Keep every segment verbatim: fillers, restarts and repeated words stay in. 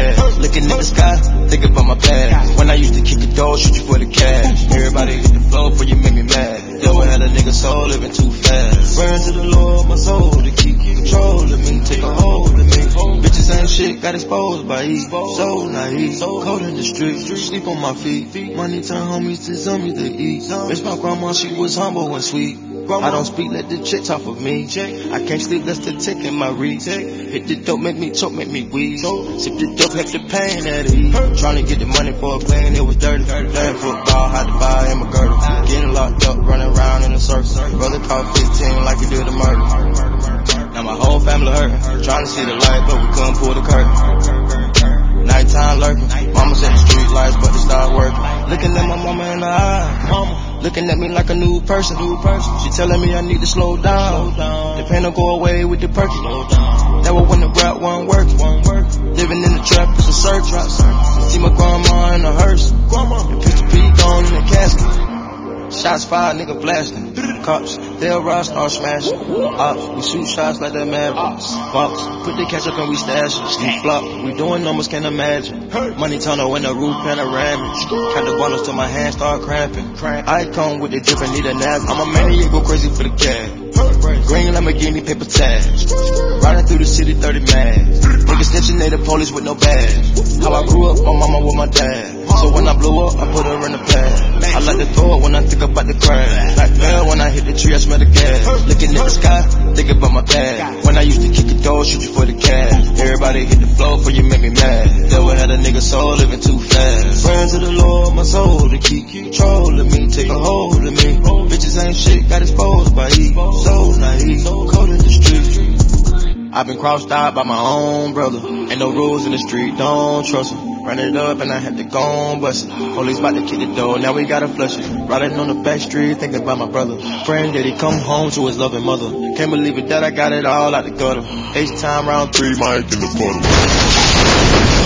cash. Looking at the sky, thinking about my past. When I used to kick a door, shoot you for the cash. Everybody hit the floor before you make me mad. Devil had a nigga soul living too fast. Burn to the Lord, my soul, to keep control of me, take a hold of me. Bitches ain't shit, got exposed by E. So naive, cold in the streets, sleep on my feet. Money turn homies to zombies to eat. Miss my grandma, she was humble and sweet. I don't speak, let the chick talk of me. I can't sleep, that's the tick in my reach. Hit the dope, make me choke, make me wheeze. Sip the dope, have the pain at ease. Tryna get the money for a plane, it was dirty. Playing football, had to buy him a girdle. Getting locked up, running around in a circle. Brother caught fifteen like he did a murder. Now my whole family hurting. Tryna see the light, but we couldn't pull the curtain. Nighttime lurking. Mama said the street lights, but they stopped working. Looking at my mama in the eye. Mama looking at me like a new person. New person. She telling me I need to slow down. Slow down. The pain don't go away with the perky. That was when the rap wasn't working. Living in the trap is a search. See my grandma in a hearse. The pistol P gone in the casket. Shots fired, nigga blasting. Cops, they'll rush, start smashing. Ops, we shoot shots like that Mavericks. Box, put the ketchup and we stash it. Sleep flop, we doing numbers, can't imagine. Money tunnel in the roof panoramic. Count the bottles till my hands start cramping. I come with the drip and need a nap. I'm a maniac, go crazy for the cash. Green Lamborghini, paper tags. Riding through the city, thirty mags. Niggas snitching, they the police with no badge. How I grew up, my mama with my dad. So when I blew up, I put her in the pad. I like to throw it when I think about the crash. Like hell, when I hit the tree, I smell the gas. Looking at the sky, thinking about my past. When I used to kick a door, shoot you for the cash. Everybody hit the floor before you make me mad. Devil had a nigga soul living too fast. Burn to the Lord, my soul, to keep control of me, take a hold of me. Bitches ain't shit, got exposed by E. So naive, cold in the street. I've been crossed out by my own brother. Ain't no rules in the street, don't trust him. Run it up and I had to go on bust it. Police about to kick the door, now we gotta flush it. Riding on the back street, thinking about my brother. Praying that he come home to his loving mother. Can't believe it that I got it all out the gutter. H-time round three, Mike in the puddle.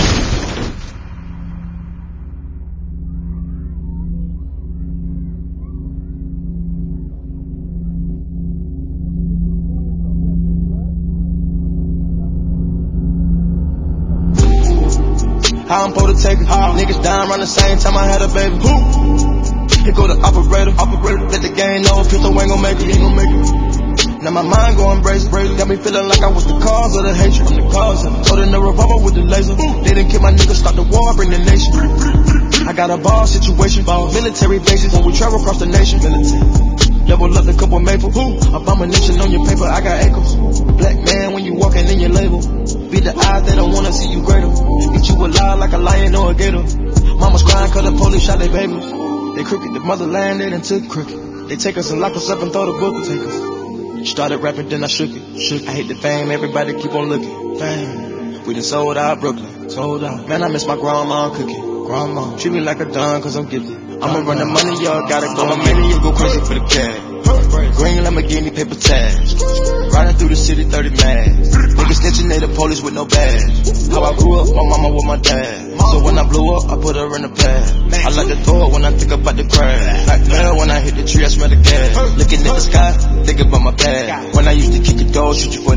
How I'm supposed to take it? Uh, Niggas dying around the same time I had a baby. Who? Here go the operator. Operator. Let the game know pistol ain't gon' make it. Ain't gon' make it. Now my mind going brazen. Got me feeling like I was the cause of the hatred. I'm the cause of it. Holding the revolver with the laser. Ooh. They didn't kill my niggas, stop the war, bring the nation. I got a ball situation. Ball. Military bases when we travel across the nation. Military. Level up the couple maple. Who? Abomination on your paper, I got ankles. Black man when you walking in your label. Be the eyes that don't wanna see you greater. Eat you alive like a lion or a gator. Mama's crying cause the police shot their babies. They crooked, the motherland they done took crooked. They take us and lock us up and throw the book and take us. Started rapping then I shook it. Shook. I hate the fame, everybody keep on looking. Fame. We done sold out Brooklyn. Sold out. Man, I miss my grandma cooking. Grandma. Treat me like a don cause I'm gifted. I'ma run the money, y'all gotta go. I'm a maniac, go crazy for the cash. Green Lamborghini, paper tags. Riding through the city, thirty mags. Niggas snitching, they the police with no badge. How I grew up, my mama with my dad. So when I blew up, I put her in the pad. I like to throw it when I think about the crash. Like hell, when I hit the tree, I smell the gas. Looking at the sky, thinking about my past. When I used to kick a door, shoot you for